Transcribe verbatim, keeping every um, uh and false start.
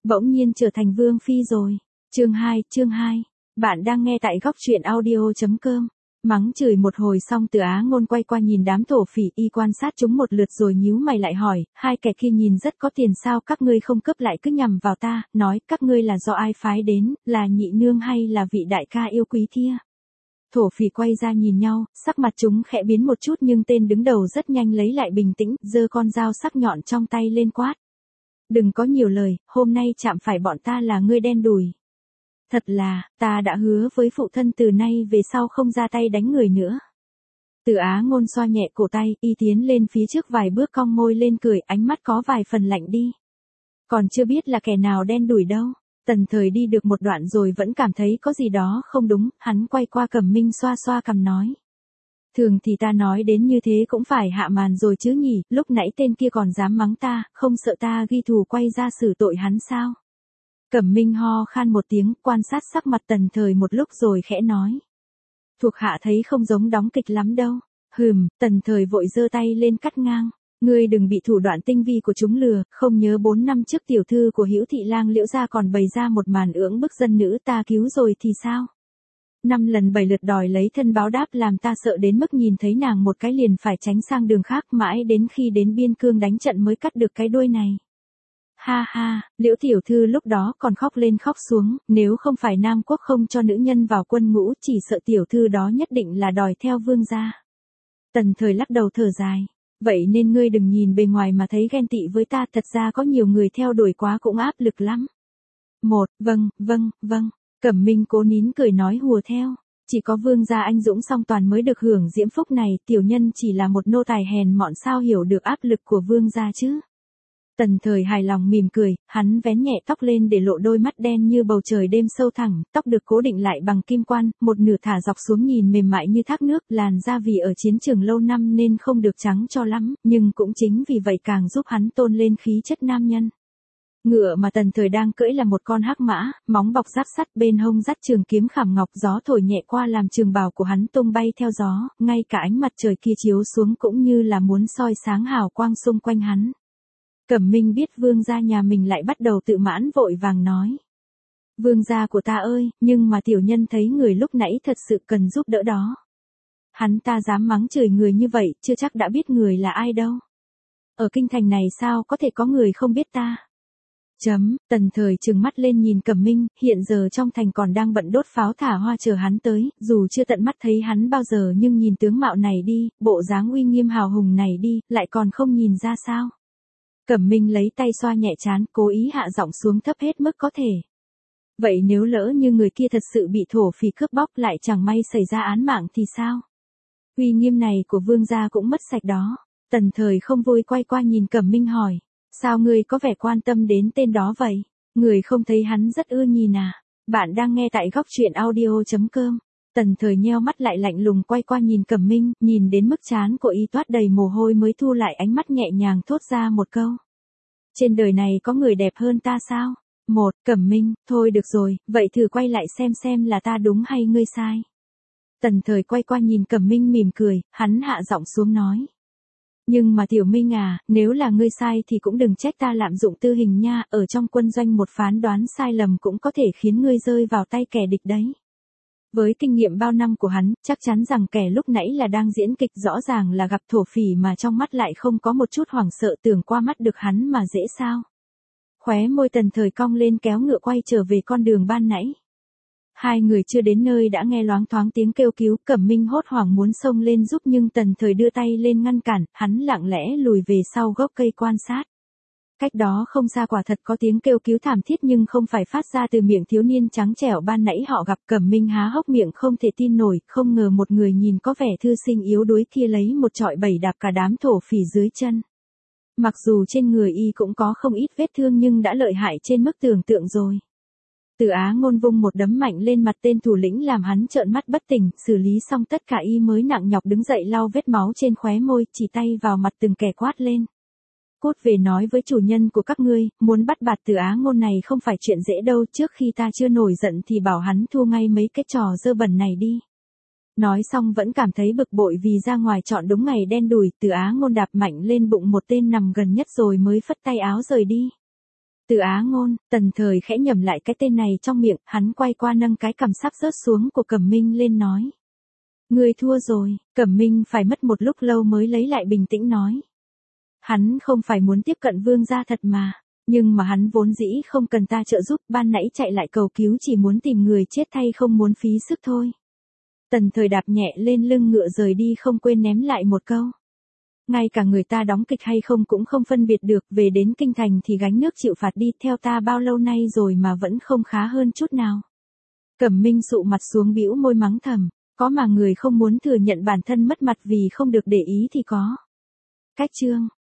bỗng nhiên trở thành vương phi rồi. Chương hai, chương hai. Bạn đang nghe tại góc truyện audio chấm com. Mắng chửi một hồi xong Từ Á Ngôn quay qua nhìn đám thổ phỉ y quan sát chúng một lượt rồi nhíu mày lại hỏi, hai kẻ kia nhìn rất có tiền sao các ngươi không cướp lại cứ nhằm vào ta, nói các ngươi là do ai phái đến, là nhị nương hay là vị đại ca yêu quý kia. Thổ phỉ quay ra nhìn nhau, sắc mặt chúng khẽ biến một chút nhưng tên đứng đầu rất nhanh lấy lại bình tĩnh, giơ con dao sắc nhọn trong tay lên quát. Đừng có nhiều lời, hôm nay chạm phải bọn ta là ngươi đen đủi. Thật là, ta đã hứa với phụ thân từ nay về sau không ra tay đánh người nữa. Từ Á Ngôn xoa nhẹ cổ tay, y tiến lên phía trước vài bước cong môi lên cười, ánh mắt có vài phần lạnh đi. Còn chưa biết là kẻ nào đen đủi đâu. Tần Thời đi được một đoạn rồi vẫn cảm thấy có gì đó không đúng, hắn quay qua Cẩm Minh xoa xoa cằm nói. Thường thì ta nói đến như thế cũng phải hạ màn rồi chứ nhỉ, lúc nãy tên kia còn dám mắng ta, không sợ ta ghi thù quay ra xử tội hắn sao? Cẩm Minh ho khan một tiếng, quan sát sắc mặt Tần Thời một lúc rồi khẽ nói. Thuộc hạ thấy không giống đóng kịch lắm đâu. Hừm, Tần Thời vội giơ tay lên cắt ngang. Ngươi đừng bị thủ đoạn tinh vi của chúng lừa, không nhớ bốn năm trước tiểu thư của Hữu Thị Lang Liễu gia còn bày ra một màn ưỡng bức dân nữ ta cứu rồi thì sao? Năm lần bảy lượt đòi lấy thân báo đáp làm ta sợ đến mức nhìn thấy nàng một cái liền phải tránh sang đường khác mãi đến khi đến biên cương đánh trận mới cắt được cái đuôi này. Ha ha, Liễu tiểu thư lúc đó còn khóc lên khóc xuống, nếu không phải Nam Quốc không cho nữ nhân vào quân ngũ chỉ sợ tiểu thư đó nhất định là đòi theo vương gia. Tần Thời lắc đầu thở dài. Vậy nên ngươi đừng nhìn bề ngoài mà thấy ghen tị với ta, thật ra có nhiều người theo đuổi quá cũng áp lực lắm. Một, vâng, vâng, vâng, Cẩm Minh cố nín cười nói hùa theo. Chỉ có vương gia anh dũng song toàn mới được hưởng diễm phúc này, tiểu nhân chỉ là một nô tài hèn mọn sao hiểu được áp lực của vương gia chứ. Tần Thời hài lòng mỉm cười, hắn vén nhẹ tóc lên để lộ đôi mắt đen như bầu trời đêm sâu thẳm, tóc được cố định lại bằng kim quan, một nửa thả dọc xuống nhìn mềm mại như thác nước, làn da vì ở chiến trường lâu năm nên không được trắng cho lắm, nhưng cũng chính vì vậy càng giúp hắn tôn lên khí chất nam nhân. Ngựa mà Tần Thời đang cưỡi là một con hắc mã, móng bọc giáp sắt, bên hông dắt trường kiếm khảm ngọc, gió thổi nhẹ qua làm trường bào của hắn tung bay theo gió, ngay cả ánh mặt trời kia chiếu xuống cũng như là muốn soi sáng hào quang xung quanh hắn. Cẩm Minh biết vương gia nhà mình lại bắt đầu tự mãn vội vàng nói. Vương gia của ta ơi, nhưng mà tiểu nhân thấy người lúc nãy thật sự cần giúp đỡ đó. Hắn ta dám mắng chửi người như vậy, chưa chắc đã biết người là ai đâu. Ở kinh thành này sao có thể có người không biết ta? Chấm, Tần Thời trừng mắt lên nhìn Cẩm Minh, hiện giờ trong thành còn đang bận đốt pháo thả hoa chờ hắn tới, dù chưa tận mắt thấy hắn bao giờ nhưng nhìn tướng mạo này đi, bộ dáng uy nghiêm hào hùng này đi, lại còn không nhìn ra sao? Cẩm Minh lấy tay xoa nhẹ trán, cố ý hạ giọng xuống thấp hết mức có thể. Vậy nếu lỡ như người kia thật sự bị thổ phỉ cướp bóc lại chẳng may xảy ra án mạng thì sao? Uy nghiêm này của vương gia cũng mất sạch đó. Tần Thời không vui quay qua nhìn Cẩm Minh hỏi. Sao ngươi có vẻ quan tâm đến tên đó vậy? Người không thấy hắn rất ưa nhìn à? Bạn đang nghe tại góc truyện audio chấm com. Tần Thời nheo mắt lại lạnh lùng quay qua nhìn Cẩm Minh, nhìn đến mức trán của y toát đầy mồ hôi mới thu lại ánh mắt nhẹ nhàng thốt ra một câu. Trên đời này có người đẹp hơn ta sao? Một, Cẩm Minh, thôi được rồi, vậy thử quay lại xem xem là ta đúng hay ngươi sai. Tần Thời quay qua nhìn Cẩm Minh mỉm cười, hắn hạ giọng xuống nói. Nhưng mà tiểu Minh à, nếu là ngươi sai thì cũng đừng trách ta lạm dụng tư hình nha, ở trong quân doanh một phán đoán sai lầm cũng có thể khiến ngươi rơi vào tay kẻ địch đấy. Với kinh nghiệm bao năm của hắn, chắc chắn rằng kẻ lúc nãy là đang diễn kịch, rõ ràng là gặp thổ phỉ mà trong mắt lại không có một chút hoảng sợ, tưởng qua mắt được hắn mà dễ sao. Khóe môi Tần Thời cong lên kéo ngựa quay trở về con đường ban nãy. Hai người chưa đến nơi đã nghe loáng thoáng tiếng kêu cứu, Cẩm Minh hốt hoảng muốn xông lên giúp nhưng Tần Thời đưa tay lên ngăn cản, hắn lặng lẽ lùi về sau gốc cây quan sát. Cách đó không xa quả thật có tiếng kêu cứu thảm thiết nhưng không phải phát ra từ miệng thiếu niên trắng trẻo ban nãy họ gặp. Cẩm Minh há hốc miệng không thể tin nổi, không ngờ một người nhìn có vẻ thư sinh yếu đuối kia lấy một trọi bẩy đạp cả đám thổ phỉ dưới chân. Mặc dù trên người y cũng có không ít vết thương nhưng đã lợi hại trên mức tưởng tượng rồi. Từ Á Ngôn vung một đấm mạnh lên mặt tên thủ lĩnh làm hắn trợn mắt bất tỉnh, xử lý xong tất cả y mới nặng nhọc đứng dậy lau vết máu trên khóe môi, chỉ tay vào mặt từng kẻ quát lên. Cút về nói với chủ nhân của các ngươi, muốn bắt bạt Từ Á Ngôn này không phải chuyện dễ đâu, trước khi ta chưa nổi giận thì bảo hắn thu ngay mấy cái trò dơ bẩn này đi. Nói xong vẫn cảm thấy bực bội vì ra ngoài chọn đúng ngày đen đủi, Từ Á Ngôn đạp mạnh lên bụng một tên nằm gần nhất rồi mới phất tay áo rời đi. Từ Á Ngôn, Tần Thời khẽ nhẩm lại cái tên này trong miệng, hắn quay qua nâng cái cằm sắp rớt xuống của Cẩm Minh lên nói. Ngươi thua rồi, Cẩm Minh phải mất một lúc lâu mới lấy lại bình tĩnh nói. Hắn không phải muốn tiếp cận vương gia thật mà, nhưng mà hắn vốn dĩ không cần ta trợ giúp, ban nãy chạy lại cầu cứu chỉ muốn tìm người chết thay không muốn phí sức thôi. Tần Thời đạp nhẹ lên lưng ngựa rời đi không quên ném lại một câu. Ngay cả người ta đóng kịch hay không cũng không phân biệt được, về đến kinh thành thì gánh nước chịu phạt đi, theo ta bao lâu nay rồi mà vẫn không khá hơn chút nào. Cẩm Minh sụ mặt xuống bĩu môi mắng thầm, có mà người không muốn thừa nhận bản thân mất mặt vì không được để ý thì có. Cách chương